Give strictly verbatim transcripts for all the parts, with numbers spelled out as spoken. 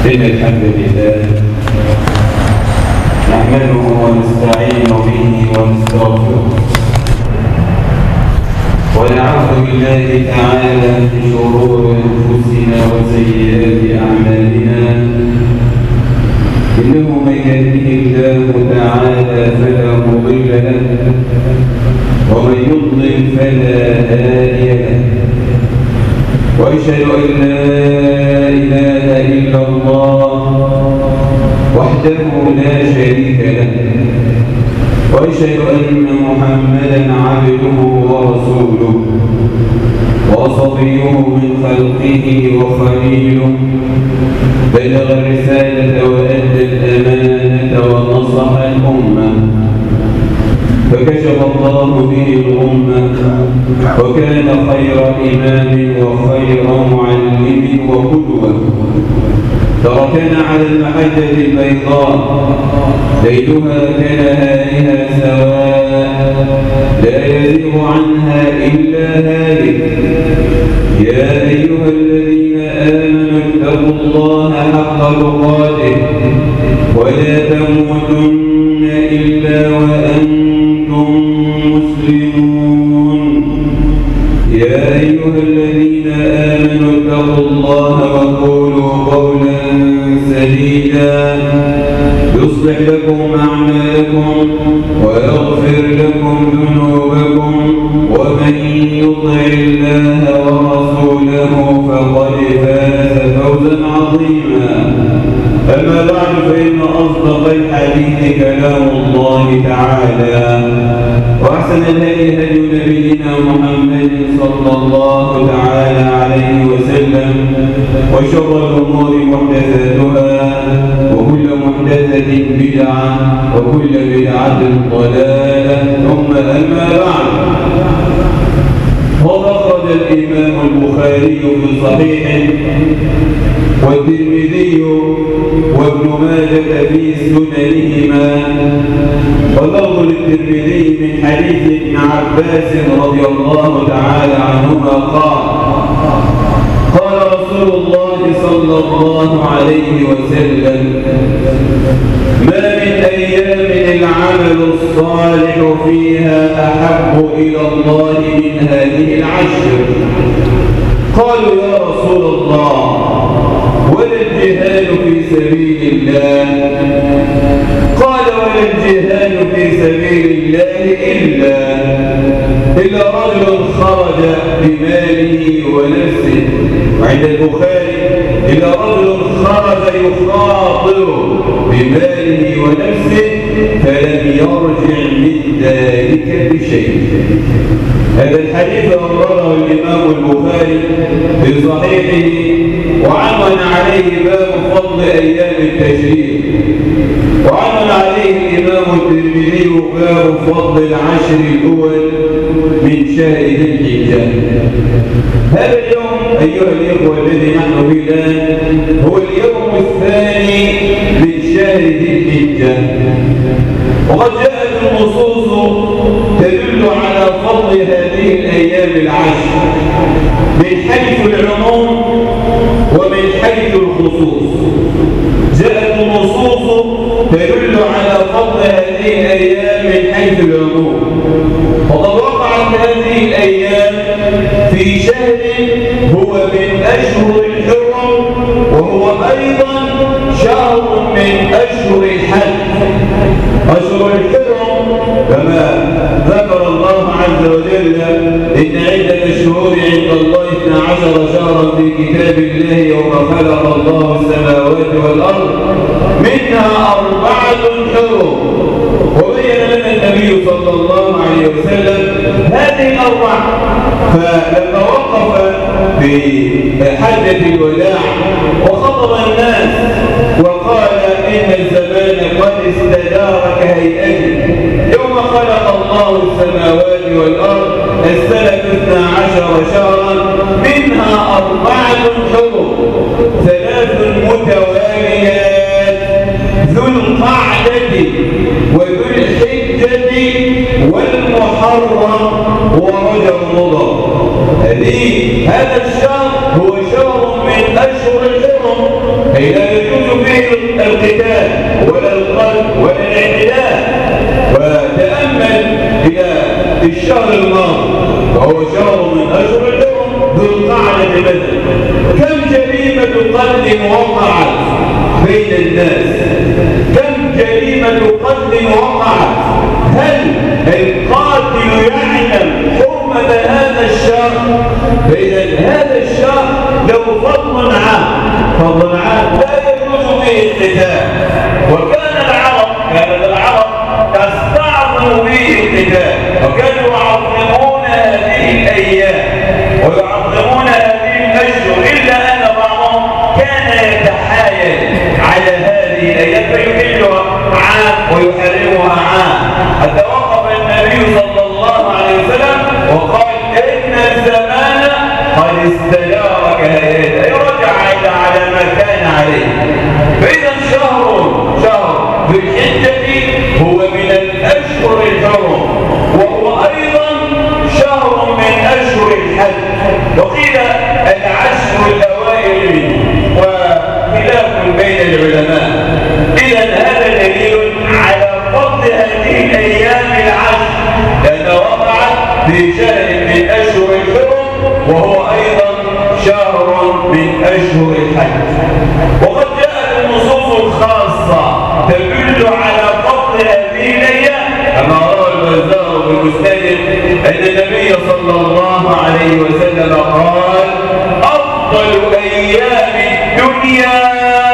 إن الحمد لله نحمده ونستعين به ونستغفره ونعوذ بالله تعالى من شرور أنفسنا وسيئات أعمالنا إنه من يهده الله تعالى فلا مضل له ومن يضلل فلا هادي له وأشهد أن لا إله إلا الله وحده لا شريك له وأشهد أن محمدًا عبده ورسوله وصفيه من خلقه وخليله بلغ الرسالة وأدى الأمانة ونصح الأمة فكشف الله به الأمة وكان خير إمام وخير معلم وقدوة تركنا على المحجة البيضاء ليلها كنهارها سواء لا يزيغ عنها إلا هالك يا أيها الذين آمنوا اتقوا الله حق تقاته ولا تموتن إلا وأنتم مسلمون يا أيها الذين آمنوا اتقوا الله وقولوا قولا سديدا يصلح لكم أعمالكم ويغفر لكم ذنوبكم ومن يطع الله ورسوله فقد فاز فوزا عظيما أما بعد فإن أصدق الحديث كلام الله تعالى وأحسن الهدي هدي نبينا محمد صلى الله تعالى عليه وسلم وشر الأمور محدثاتها وكل محدثة بدعة وكل بدعة ضلالة ثم أما بعد وأخرج الإمام البخاري في صحيحه والترمذي وابن ماجه في سننهما ولفظ للترمذي من حديث ابن عباس رضي الله تعالى عنهما قال قال رسول الله صلى الله عليه وسلم ما من أيام العمل الصالح فيها أحب إلى الله من هذه العشر قالوا يا رسول الله ولا الجهاد في سبيل الله قال ولا الجهاد في سبيل الله إلا إلا رجل خرج بماله ونفسه وعند البخاري إلا رجل خرج يخاطر بماله ونفسه فلم يرجع من ذلك بشيء. هذا الحديث أورده الإمام البخاري في صحيحه وعنون عليه باب فضل أيام التشريق وعنون عليه الإمام الترمذي باب فضل العشر الأول من شهر ذي الحجة. هذا اليوم أيها الإخوة الذي نحن فيه الآن هو اليوم الثاني من شهر ذي الحجة وقد جاءت النصوص تدل على فضل هذه الأيام العشر من حيث العموم ومن حيث الخصوص. جاءت النصوص تدل على فضل هذه الأيام من حيث العموم وقد وقعت هذه الأيام في شهر هو من أشهر الحرم وهو أيضا شهر من أشهر الحج. أشهر الحرم كما ذكر الله عز وجل إن عدة الشهور عند الله اثنا عشر شهرا في كتاب الله يوم خلق الله السماوات والأرض منها أربعة حرم وبين لنا النبي صلى الله عليه وسلم هذه الأربعة. فلما وقف في حجة الوداع وخطب الناس وقال إن الزمان قد استدار كهيئته يوم خلق الله السماوات والأرض السنة اثنا عشر شهرا منها أربعة حرم ثلاث متواليات ذو القعدة وذو الحجة والمحرم ورجب مضر. هذا الشهر هو شهر من أشهر الحرم أي لا يجوز الشهر الماضي وهو شهر من أشهر الحرم ذو القعدة بدر، كم جريمة قتل وقعت بين الناس، كم جريمة قتل وقعت. هل القاتل يعلم حرمة هذا الشهر؟ فإذا هذا الشهر له فضل عام، فضل عام لا يجوز به القتال. وكان العرب كانت العرب تستعظم به القتال، وكانوا يعظمون هذه الأيام ويعظمون هذه الأشهر، إلا أن بعضهم كان يتحايل على هذه الأيام فيحلها عام ويحرمها عام، حتى وقف النبي صلى الله عليه وسلم وقال إن الزمان قد استدار كهيئته، أي رجع على ما كان عليه. فإذا شهر شهر ذو الحجة هو من الأشهر الحرم، وهو أيضا شهر من أشهر الحج، وقيل العشر الأوائل منه، وخلاف بين العلماء. إذا هذا دليل على فضل هذه الأيام العشر، لأنها وقعت في شهر من أشهر الحرم، وهو أيضا شهر من أشهر الحج. وقد جاءت النصوص الخاصة تدل على فضل هذه الأيام، كما روى البزار بالمسند أن النبي صلى الله عليه وسلم قال: أفضل أيام الدنيا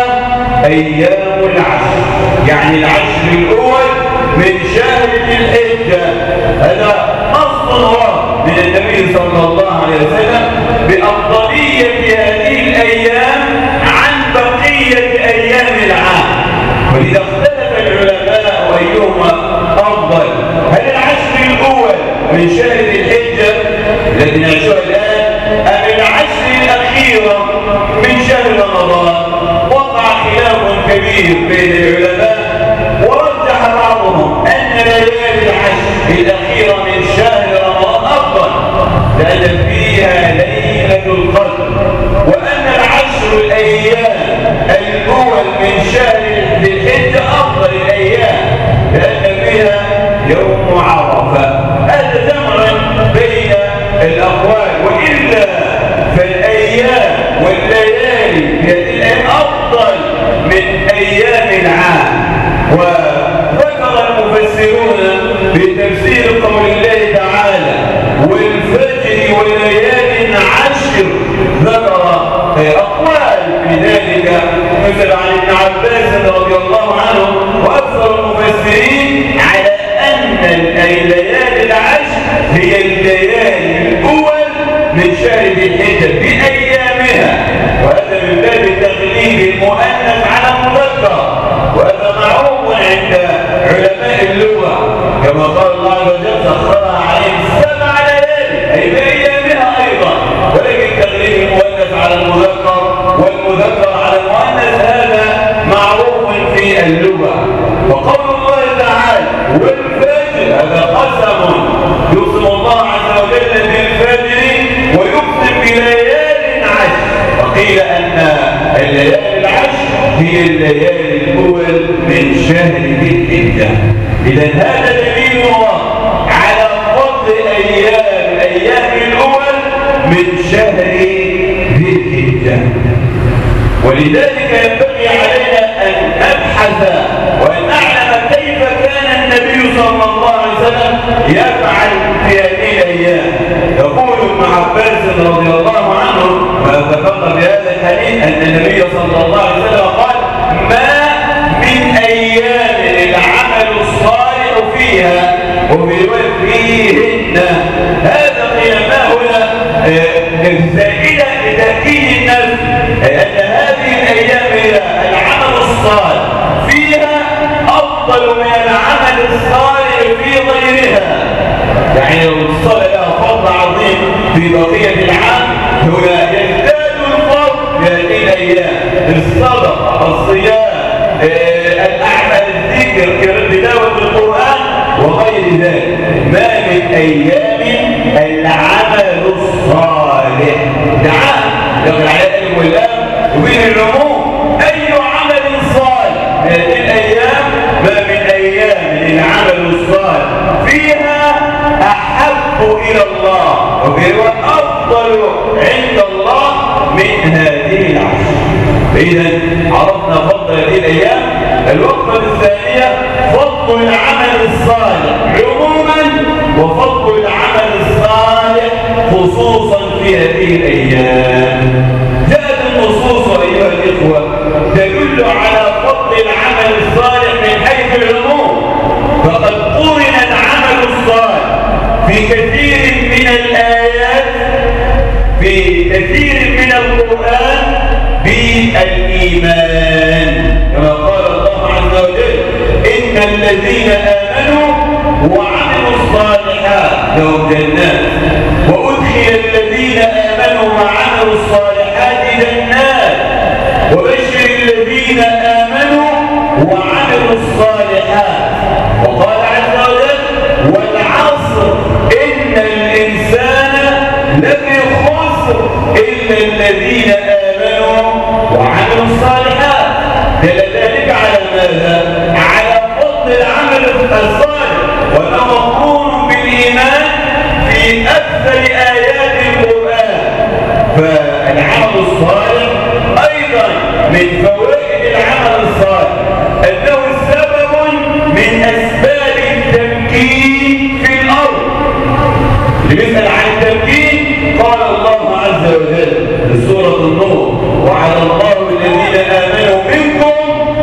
أيام العشر، يعني العشر الأول من شهر ذي الحجة. هذا نص ورد من النبي صلى الله عليه وسلم بأفضلية هذه الأيام عن بقية أيام العام. ولذا اختلف العلماء أيهما أفضل، هل العشر الأول من شهر ذي الحجة الذي نعيشه الآن، أم العشر الأخيرة من شهر رمضان؟ وقع خلاف كبير بين العلماء، ورجح بعضهم أن ليالي العشر الأخيرة من شهر رمضان أفضل، لأن فيها ليلة القدر، وأن العشر الأيام الأول من شهر ذي الحجة أفضل الأيام، لأن فيها يوم عرفة. هذا جمع بين الأقوال، وإلا فالأيام والليالي في هذه الأيام أفضل من أيام العام. وذكر المفسرون في تفسير قول الله تعالى: والفجر وليال عشر، ذكر أقوال في ذلك مثل عن ابن عباس رضي الله عنه وأكثر المفسرين على أن الليالي العشر هي الليالي الأول من شهر ذي الحجة بأيامها، وهذا من باب تغليب المؤنث على المذكر، وهذا معروف عند علماء اللغة، كما قال الله عز وجل: سخرها عليهم سبع ليالي، أي بأيامها أيضا. ولكن تغليب المؤنث على المذكر والمذكر على المؤنث هذا معروف في اللغة. وقول الله تعالى: والفجر، هذا قسم يقسم الله عز وجل بالفجر ويقسم بليال عشر، وقيل أن الليالي العشر هي الليالي الأول من شهر ذي الحجة. إذا هذا دليل على فضل أيام الأيام الأول من شهر ذي الحجة. ولذلك ينبغي علينا أن نبحث وأن نعلم كيف كان النبي صلى الله عليه وسلم يفعل في هذه الأيام. يقول ابن عباس رضي الله عنه ويتفقه بهذا الحديث أن النبي صلى الله عليه وسلم قال: ما من أيام العمل الصالح فيها وفي فيهن. هذا قيامه هنا الزائدة لتأكيد النفس أن هذه الأيام هي العمل الصالح فيها أفضل من العمل الصالح في غيرها. يعني الصلاة لها فضل عظيم في بقية العام، هنا يزداد الفضل في هذه الأيام، الصدقة، الصيام، الأعمال، الذكر، تلاوة القرآن وغير ذلك. ما من أيام العمل الصالح، نعم يقول على الألف واللام وبين العموم، أي عمل صالح في هذه الأيام ما من أيام العمل الصالح فيها أحب أحب إلى الله وهو أفضل عند الله من هذه العشر. إذا عرفنا فضل هذه الأيام. الوقفة الثانية فضل العمل الصالح عموما وفضل العمل الصالح خصوصا في هذه الأيام. جاءت النصوص أيها الإخوة تدل على فضل العمل الصالح من حيث العموم، فقد قرن العمل الصالح في كثير من الآيات في كثير من القرآن بالإيمان، كما قال الله عز وجل إن الذين آمنوا وعملوا الصالحات لهم جنات، وأدخل الذين آمنوا وعملوا الصالحات جنات، وبشر الذين آمنوا وعملوا الصالحات. وقال عز وجل والعصر إن الإنسان لفي خسر إلا الذين آمنوا وعملوا الصالحات. دل ذلك على ماذا؟ على فضل العمل الصالح، وأنه مقرون بالإيمان في أكثر آيات القرآن. فالعمل الصالح أيضا من فوائد العمل الصالح أنه سبب من أسباب التمكين في الأرض. لنسأل عن التمكين قال الله عز وجل في سورة النور وعلى الله الذين آمنوا منكم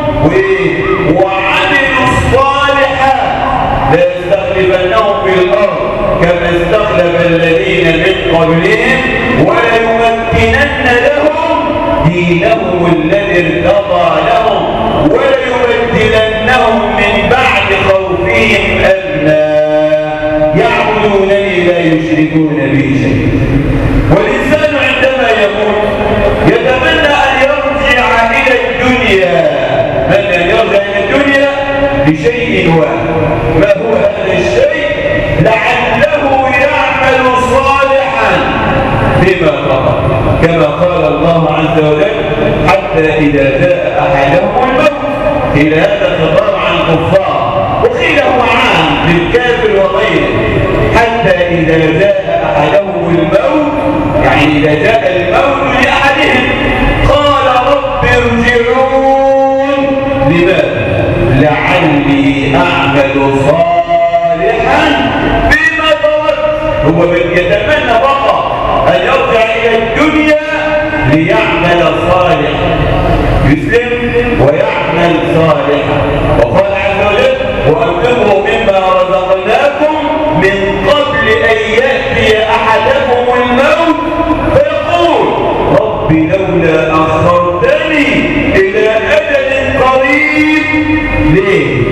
وعملوا الصالحات لا يستخلفنهم في الأرض كما استخلف الذين من قبلهم وليمكنن لهم دينهم الذي ارتضى لهم وليبدلنهم من بعد خوفهم أمنا يعبدونني لا يشركون بي شيئا. والإنسان عندما يموت يتمنى أن يرجع إلى الدنيا، من أن يرجع إلى الدنيا بشيء واحد. ما هو هذا الشيء؟ لعله يعمل صالحا بما بقى، كما قال الله عز وجل حتى إذا جاء أحدهم الموت. إلى هذا الخطاب عن الكفار، وقيل هو عام للكافر وغيره. حتى إذا جاء أحدهم الموت، يعني إذا جاء الموت لأحدهم قال رب ارجعون. لماذا؟ لعلي أعمل صالحا بما تركت. هو من يتمنى فقط أن يرجع إلى الدنيا ليعمل صالحا، يسلم ويعمل صالحا. وقال عز وجل وأنفقوا مما رزقناكم من قبل أن يأتي أحدكم الموت فيقول رب لولا أخرتني إلى أجل قريب ليه؟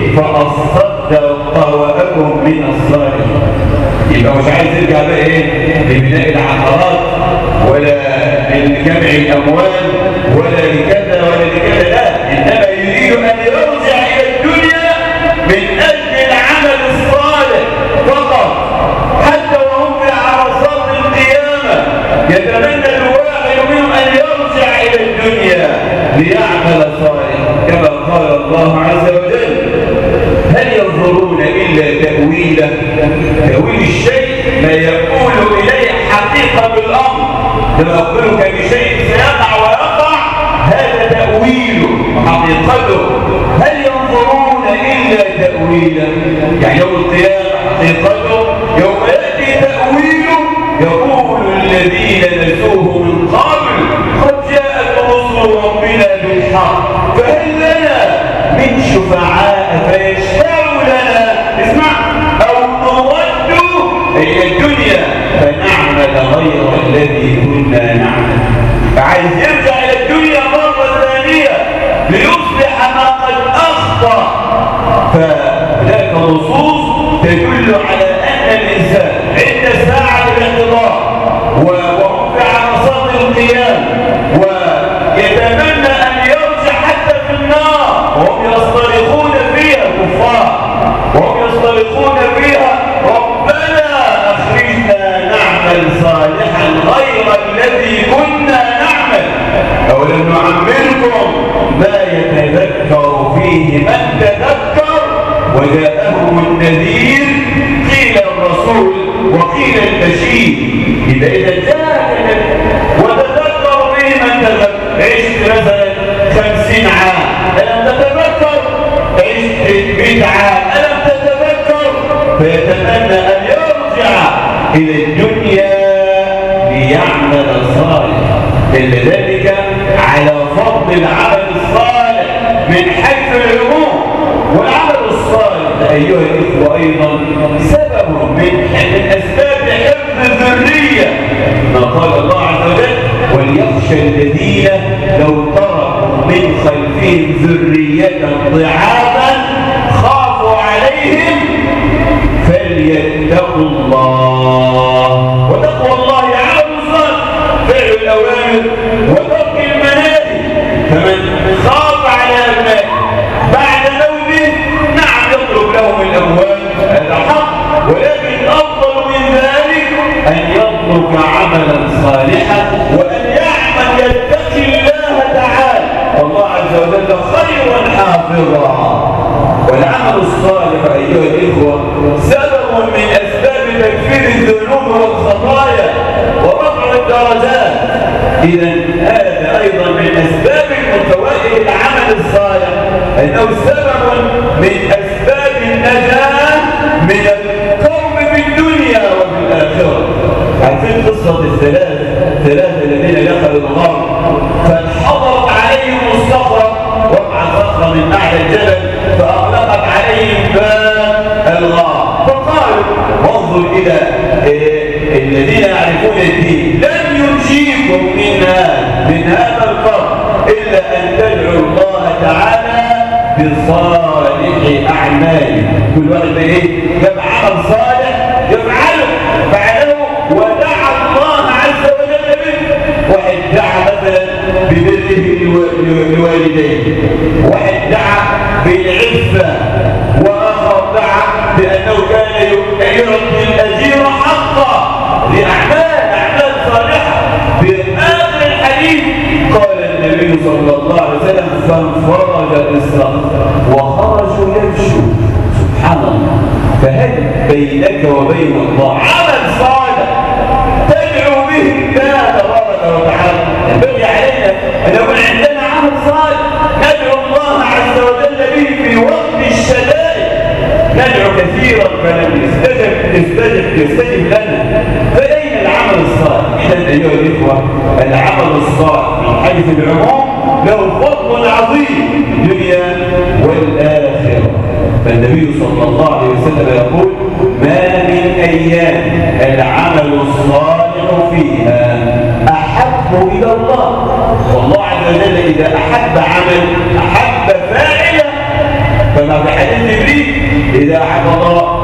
فأصدق وأكن من الصالحين. يبقى مش عايز يرجع بقى ايه لبناء العقارات ولا لجمع الأموال ولا لكذا ولا لكذا، لا، إنما يريد أن يرجع إلى الدنيا من أجل العمل الصالح فقط. حتى وهم في عرصات القيامة يتمنى الواحد منهم أن يرجع إلى الدنيا ليعمل صالحا، كما قال الله عز وجل هل ينظرون إلا تأويله. تأويل الشيء ما يقول إليه حقيقة بالأمر، لما أخبرك بشيء سيقع ويقع هذا تأويله حقيقته. هل ينظرون إلا تأويله، يعني يوم القيامة حقيقته يوم يأتي تأويله يقول الذين نسوه من قبل قد جاءت رسل ربنا بالحق فهل لنا من شفعاء فيشفعوا لنا، اسمع، أو نرد إلى الدنيا فنعمل غير الذي كنا نعمل. فعايز يرجع إلى الدنيا مرة ثانية ليصلح ما قد أخطأ. فهناك نصوص تدل على أن الإنسان عند ساعة الاحتضار وهم في عرصات القيام ويتمنى أن يرجع حتى في النار وهم يصطرخون فيها الكفار، وهم يصطرخون فيها ربنا أخرجنا نعمل صالحا غير الذي كنا نعمل أولم نعمركم ما يتذكر فيه من تذكر وجاءهم النذير قيل الرسول وقيل البشير. إذا إذا جاءك وتذكر به من تذكر، عشت مثلا خمسين عام ألم تتذكر؟ عشت مئة عام ألم تتذكر؟ فيتمنى أن يرجع إلى الدنيا ليعمل صالحا. لذلك على فضل العمل الصالح من حيث العموم. والعمل الصالح أيها الإخوة أيضا سبب من من أسباب حفظ الذرية، ما قال الله عز وجل: وليخشى الذين لو تركوا من خلفهم ذرية ضعافا خافوا عليهم فليتقوا الله. وتقوى الله عمل صالح، فعل الأوامر وترك المناهي. فمن خاف على أبنائه بعد موته نعم يطلب لهم الأموال، هذا حق، ولكن أفضل من ذلك أن يترك عملا صالحا وأن يعمل يتقي الله تعالى، والله عز وجل خيرا حافظا. والعمل الصالح أيها الإخوة سبب من أسباب تكفير الذنوب والخطايا ورفع الدرجات. إذا هذا أيضا من أسباب فوائد العمل الصالح، أنه سبب من أسباب النجاة من القوم في الدنيا وفي الآخرة. عارفين قصة الثلاث ثلاثة الذين دخلوا الغار فانحضرت عليهم الصخرة، وقع صخرة من أعلى الجبل فأغلقت عليهم باب الغار. فقالوا وانظر إلى الذين يعرفون الدين: لن ينجيكم منها من هذا القرن إلا أن تدعوا الله تعالى بصالح أعماله. كل واحد بإيه؟ جاب عمل صالح يفعله فعله ودعا الله عز وجل به. واحد دعا مثلا ببره لوالديه، واحد دعا بالعفة، وآخر دعا بأنه كان يعطي الأجير حقه لأعمال أعمال صالحة. بآخر الحديث قال النبي صلى الله عليه وسلم: فانفرج الصخر وخرجوا يمشوا. سبحان الله. فهل بينك وبين الله عمل صالح تدعو به الله تبارك وتعالى؟ ينبغي علينا ان يكون عندنا عمل صالح ندعو الله عز وجل به في وقت الشدائد. ندعو كثيرا فلم يستجب يستجب يستجب لنا. فأين العمل الصالح؟ إذا أيها الإخوة العمل الصالح من حيث العموم له فضل عظيم الدنيا والآخرة. فالنبي صلى الله عليه وسلم يقول: ما من أيام العمل الصالح فيها أحب إلى الله. والله عز وجل إذا أحب عمل أحب فاعله، كما في حديث جبريل: إذا أحب الله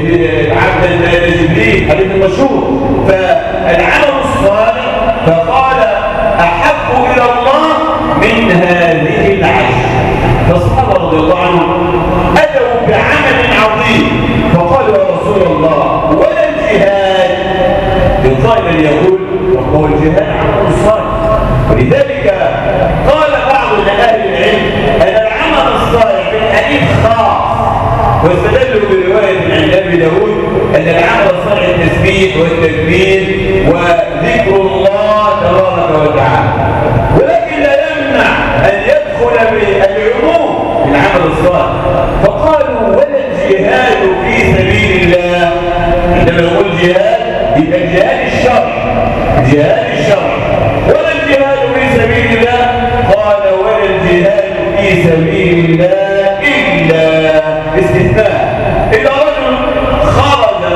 عبدا جبريل، حديث المشهور. فالعمل الصالح فقال أحب إلى الله من هذه العشر. فالصحابة رضي الله عنهم أتوا بعمل عظيم فقالوا: يا رسول الله ولا الجهاد؟ يقال من يقول: وهو الجهاد عمل صالح. ولذلك قال بعض أهل العلم أن العمل الصالح في الحديث خاص، واستدلوا برواية عند أبي داود أن العمل الصالح التسبيح والتكبير وذكر الله تبارك وتعالى، ولكن لا يمنع أن يدخل بالعموم العمل الصالح. فقالوا: ولا الجهاد في سبيل الله؟ عندما نقول جهاد يبقى الجهاد الشرعي، جهاد الشرعي. ولا الجهاد في سبيل الله؟ قال: ولا الجهاد في سبيل الله إلا استثناء، إذا رجل خرج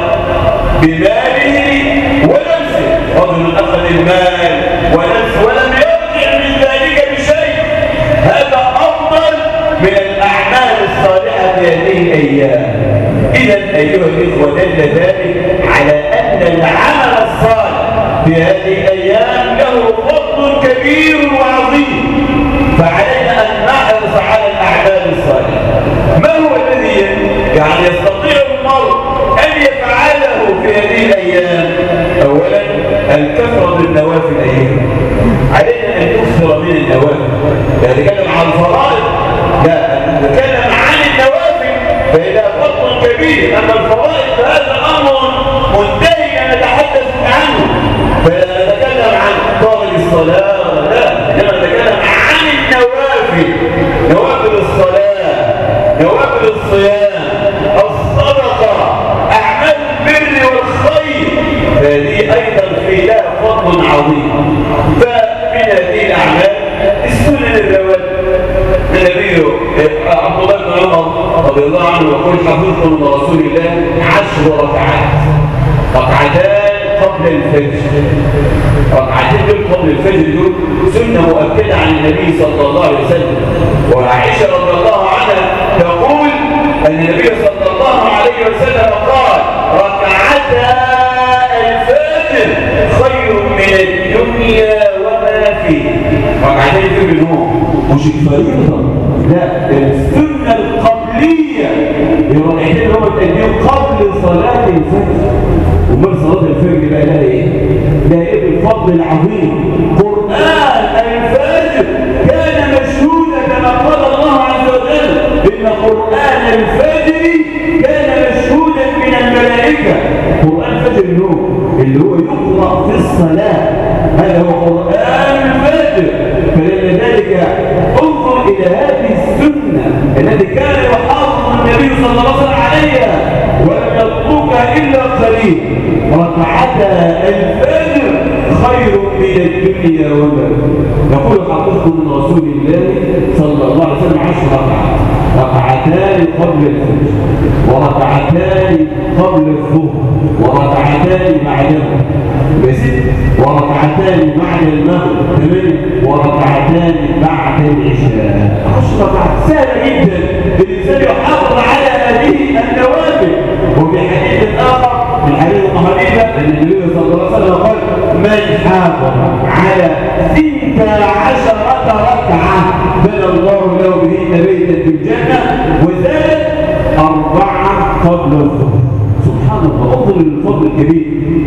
بماله ونفسه، رجل أخذ المال ونفسه ولم يرجع من ذلك بشيء، هذا أفضل من الأعمال الصالحة في هذه الأيام. إذا أيها الإخوة دل ذلك على أن العمل الصالح في هذه الأيام له فضل كبير وعظيم، فعلينا أن نحرص على الأعمال الصالحة. ما هو الذي يعني يستطيع المرء أن يفعله في هذه الأيام؟ أولا الكثرة بالنوافل أيها، علينا أن نكثر من النوافل. لا نتكلم عن الفرائض، لا نتكلم عن النوافل، فإذا فضل كبير. أما الفرائض فهذا أمر منتهي الصلاة، لا، إنما نتكلم عن النوافل، نوافل الصلاة، نوافل الصيام، الصدقة، أعمال البر والخير، هذه أيضا في لها فضل عظيم. فمن هذه الأعمال السنن الرواتب. النبي عبد الله بن عمر رضي الله عنه يقول: حفظت من رسول الله عشر ركعات، ركعتان قبل الفجر. ركعتين دول قبل الفجر دول سنة مؤكدة عن النبي صلى الله عليه وسلم. وعائشة رضي الله عنها تقول أن النبي صلى الله عليه وسلم قال: ركعتا الفجر خير من الدنيا وما فيها. ركعتين الفجر النوم مش الفريضة، لا، السنة القبلية، الركعتين اللي هم التكبير قبل صلاة الفجر. ومن صلاة الفجر بقى لها ايه؟ لها ايه بالفضل العظيم؟ قرآن الفجر كان مشهودا كما قال الله عز وجل: إن قرآن الفجر كان مشهودا من الملائكة. قرآن الفجر النور اللي هو يقرأ في الصلاة، هذا هو قرآن الفجر. فلذلك انظر إلى هذه السنة التي كان يحافظ النبي صلى الله عليه وسلم عليها ولم يتركها إلا قليل. ركعتا الفجر خير من الدنيا وما فيها. يقول: حفظت من رسول الله صلى الله عليه وسلم عشر ركعات، ركعتان قبل الفجر، وركعتان قبل الظهر، وركعتان بعدها بست، وركعتان بعد المغرب ثمانية، وركعتان بعد العشاء عشر ركعات. سهل جدا الإنسان يحافظ على هذه النوافل. وفي حديث آخر من حديث حنيفة أن النبي صلى الله عليه وسلم قال: من حافظ على ستة عشرة ركعة بنى الله له بهن بيتا في الجنة، وزاد أربعة قبل الظهر. سبحان الله، انظر للفضل الكبير.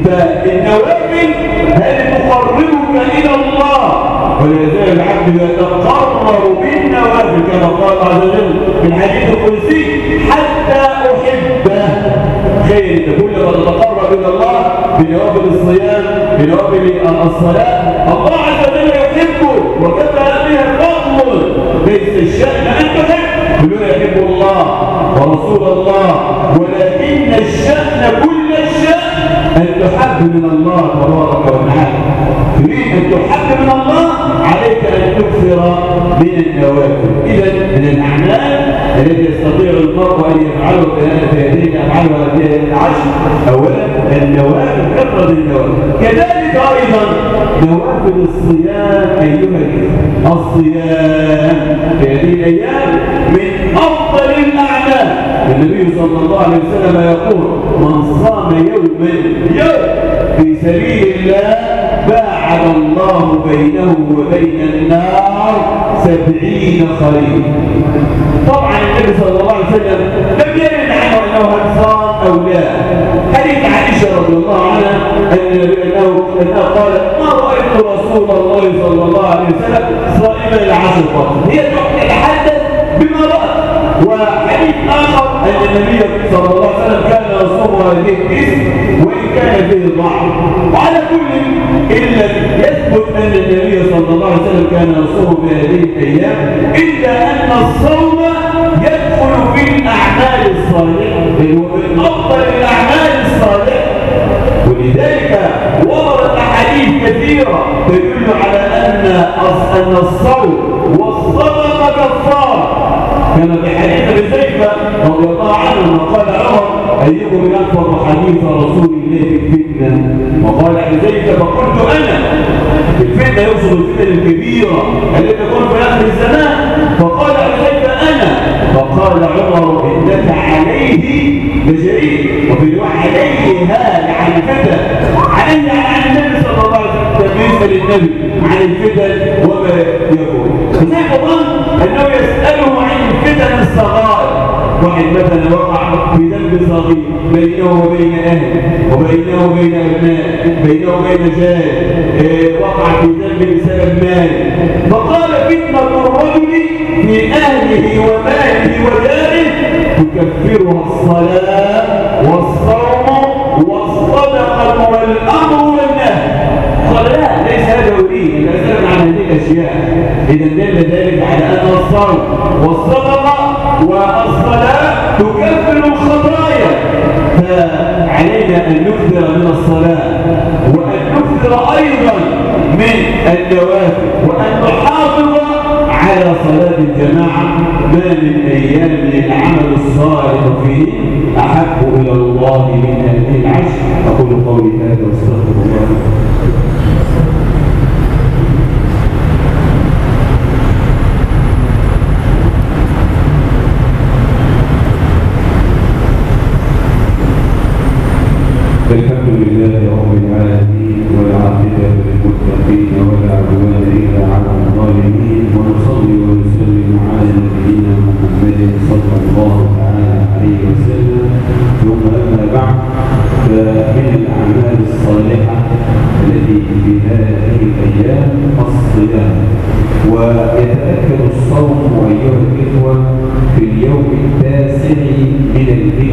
فالنوافل هذه تقربك إلى الله، ولا يزال العبد يتقرب بالنوافل كما قال عز وجل في الحديث القدسي: حتى أحبه. خير انت كلما تتقرب الى الله بنوافل الصيام، بنوافل الصلاه، الله عز وجل يحبه وكفى بها الفضل. ليس الشأن ان تحب، كلنا يحب الله ورسول الله، ولكن الشأن كل الشأن ان تحب من الله تبارك وتعالى. تريد ان تحب من الله، عليك ان تكثر من النوافل. اذا من الاعمال التي يستطيع المرء ان يفعله في هذه الافعال وهذه العشر: اولا النوافل، كثره النوافل. كذلك ايضا نوافل الصيام. ايها الصيام في هذه الايام من افضل الاعمال. النبي صلى الله عليه وسلم يقول: من صام يوما يوم في سبيل الله باعد الله بينه وبين النار سبعين خريف. طبعا النبي صلى الله عليه وسلم لم يرد عنه انه صام او لا. حديث عائشه رضي الله عنها انه انها قالت: ما رايت رسول الله صلى الله عليه وسلم صائما العشر فقط. هي تتحدث بما رأت. وحديث اخر ان النبي صلى الله عليه وسلم كان يصوم هذه التسع وان كان فيه ضعف. وعلى كل الا يثبت ان النبي صلى الله عليه وسلم كان يصوم في هذه الايام، الا ان الصوم يدخل في الاعمال الصالحه ومن افضل الاعمال الصالحه. ولذلك وردت احاديث كثيره تدل على ان ان الصوم والصدقه كفاره، كما في حديث حذيفه رضي الله عنه قال عمر: ايكم يحفظ حديث رسول الله في الفتنه؟ وقال حذيفه: فقلت انا. الفتنه يقصد الفتن الكبيره التي تكون في اخر الزمان. فقال حذيفه: انا. فقال عمر: انك عليه لجريء. وفي روايه عليه هذا عن الفتن، عليه عن النبي صلى الله عليه وسلم، تمييزا للنبي عن الفتن وما يقول. حذيفه ظن انه يساله عن الفتن الصغائر. واحد مثلا وقع في ذنب صغير بينه وبين اهله، وبينه وبين ابنائه، بينه وبين جاره، إيه وقع في ذنب بسبب ماله. فقال: فتنه الرجل في اهله وماله وجاره تكفرها الصلاه والصوم والصدقه والامر والنهي. قال: لا، ليس هذا يريد. جماعة ما من أيام العمل الصالح فيه أحب إلى الله من هذه العشر. أقول قولي هذا واستغفر الله. الحمد لله رب العالمين والعاقبة للمتقين ولا عدوان إلا على الظالمين، ونصلي ونسلم على نبينا محمد صلى الله تعالى عليه وسلم. ثم أما بعد، فمن الأعمال الصالحة التي في هذه الأيام الصيام، ويتأكد الصوم أيها الإخوة في اليوم التاسع من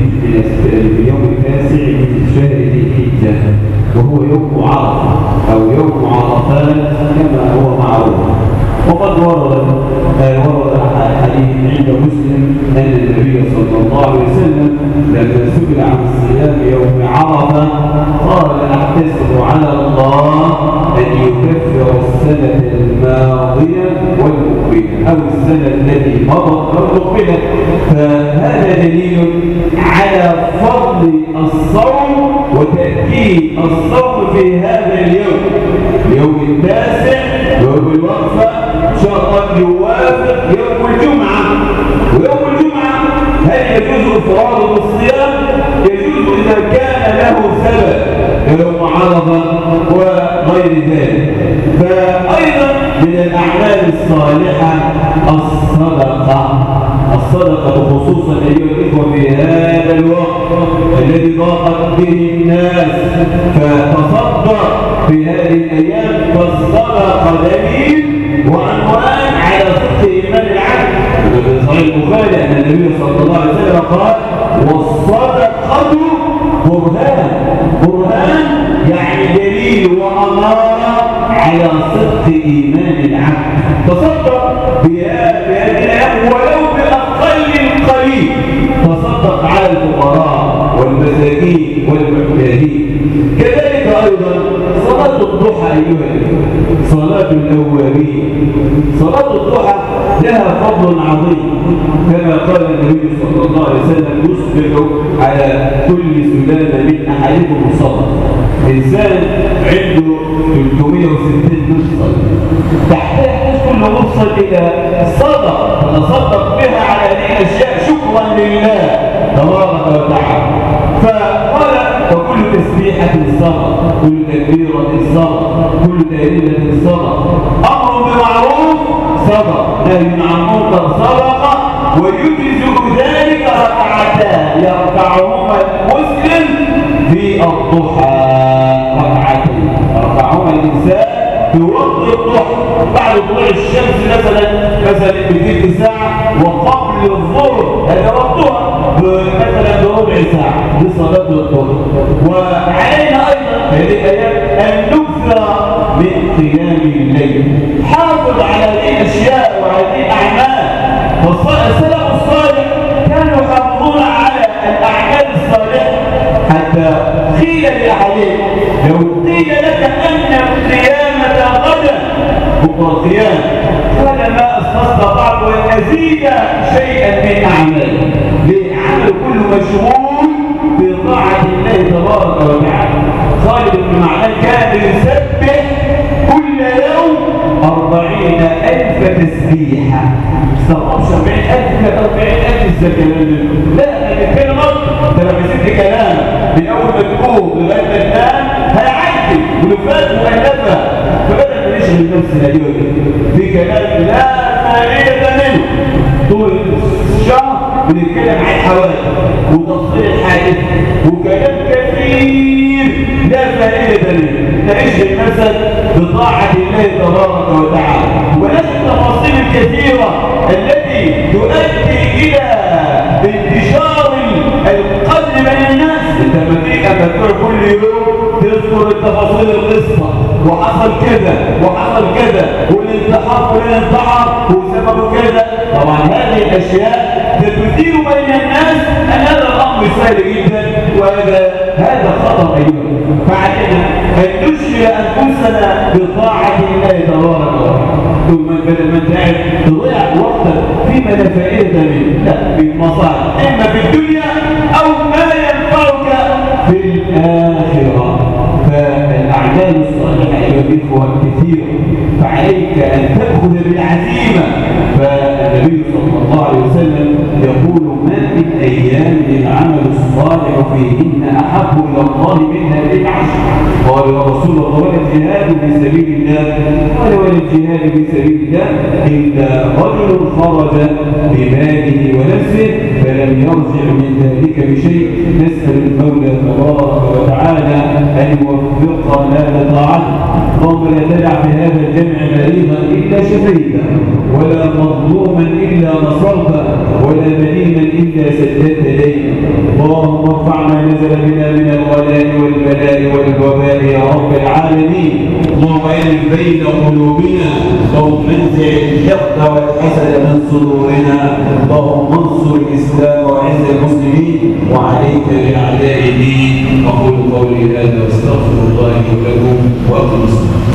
اليوم التاسع من شهر ذي الحجة، وهو يوم عرفة أو يوم عرفات كما هو معروف. وقد ورد ورد حديث عند مسلم أن النبي صلى الله عليه وسلم لما سئل عن صيام يوم عرفة قال: أحتسب على الله أن يكفر السنة الماضية والمقبلة، أو السنة التي مضت والمقبلة. فهذا دليل على فضل الصوم وتأكيد الصوم في هذا اليوم، اليوم التاسع، يوم الوقفة إن شاء الله يوافق يوم الجمعة. ويوم الجمعة هل يجوز إفراده بالصيام؟ يجوز إذا كان له سبب كيوم عرفة وغير ذلك. فأيضا من الأعمال الصالحة الصدقة، الصدقة خصوصا أيها الإخوة في هذا الوقت الذي ضاقت به الناس، فتصدق في هذه الأيام. فالصدقة دليل وعنوان على صدق إيمان العبد. في صحيح البخاري أن النبي صلى الله عليه وسلم قال: والصدقة برهان. برهان يعني دليل وأمارة على صدق إيمان العبد. تصدق بهذه الأيام ولو بأقل القليل، تصدق على الفقراء والمساكين والمحتاجين. كذلك أيضا صلاة الضحى أيها الأخوة، صلاة الأوابين. صلاة الضحى لها فضل عظيم، كما قال النبي صلى الله عليه وسلم: يصبح على كل سلالة من أحدكم صلاة. إنسان عنده ثلاثمائة وستين مفصل، تحتاج كل مفصل إلى صدقة تتصدق بها على هذه الأشياء شكرا لله تبارك وتعالى. فقال: فكل تسبيحة صدقة، كل تكبيرة صدقة، كل تهليلة صدقة، أمر بمعروف صدقة، نهي عن منكر صدقة. ويجزئ ذلك ركعتان يركعهما المسلم في الضحى، ركعتين يركعهما الإنسان في وقت الضحى بعد طلوع الشمس مثلا مثلا بتلت ساعة، وقبل الظهر هذا وقتها مثلا بربع ساعة لصلاة الظهر. وعلينا أيضا هذه الأيام أن نكثر من قيام الليل. حافظ على هذه الأشياء وهذه الأعمال. والسلف الصالح كانوا يحافظون على الأعمال الصالحة، حتى قيل لأحدهم: لو قيل لك أن القيامة غدا بكرة القيامة، قال: ما استطعت أن أزيد شيئا من أعمالي. للعمل كله مشغول بطاعة الله تبارك وتعالى. خالد بن معدان كان يسبح كل يوم أربعين ألف تسبيحة. استغرب سبعين ألف أربعين ألف الزكاة. لا، أنا بتكلم أكتر. أنت لما سبت كلام من أول ما تقوم لغاية ما تنام هيعدي ولفات مؤلفة. فبدأ ما نشغل نفسنا دي في كلام لا فائدة منه. طول الشهر بنتكلم عن الحوادث وتفصيل الحادث وكلام كثير لا فائدة منه. نشغل نفسك بطاعة الله تبارك وتعالى، ونفس التفاصيل الكثيرة التي تؤدي إلى انتشار القتل بين الناس. انت لما تيجي تذكر كل يوم تذكر التفاصيل القصة، وحصل كذا وحصل كذا والانتحار فلان انتحر وسببه كذا. طبعا هذه الاشياء تثير بين الناس ان هذا الامر سهل جدا، وهذا هذا خطر ايضا. فعلينا ان نشغل انفسنا بطاعه الله تبارك وتعالى. ثم بدل ما انت قاعد تضيع وقتك فيما لا فائدة منه، لا، بالمصالح إما في الدنيا أو ما ينفعك في الآخرة. فالأعمال الصالحة أيها الإخوة كثيرة، فعليك أن تأخذ بالعزيمة. فالنبي صلى الله عليه وسلم يقول: ما من أيام العمل الصالح فيهن أحب إلى الله من هذه العشر. قال: يا رسول الله ولا الجهاد في سبيل الله؟ قال: ولا الجهاد في سبيل الله إلا رجل خرج بماله ونفسه فلم يرجع من ذلك بشيء. نسأل المولى تبارك وتعالى أن يوفقنا لطاعته. اللهم لا تدع في هذا الجمع مريضا إلا شفيته، ولا مظلوما إلا نصرته، ولا مدينا إلا سددت دينه. اللهم ارفع ما نزل بنا من الغلاء والبلاء والوباء يا رب العالمين. اللهم ألف بين قلوبنا، اللهم انزع الحقد والحسد من صدورنا، اللهم انصر الإسلام وأعز المسلمين وعليك بأعداء الدين. أقول قولي هذا واستغفر الله لي ولكم وأقم الصلاة.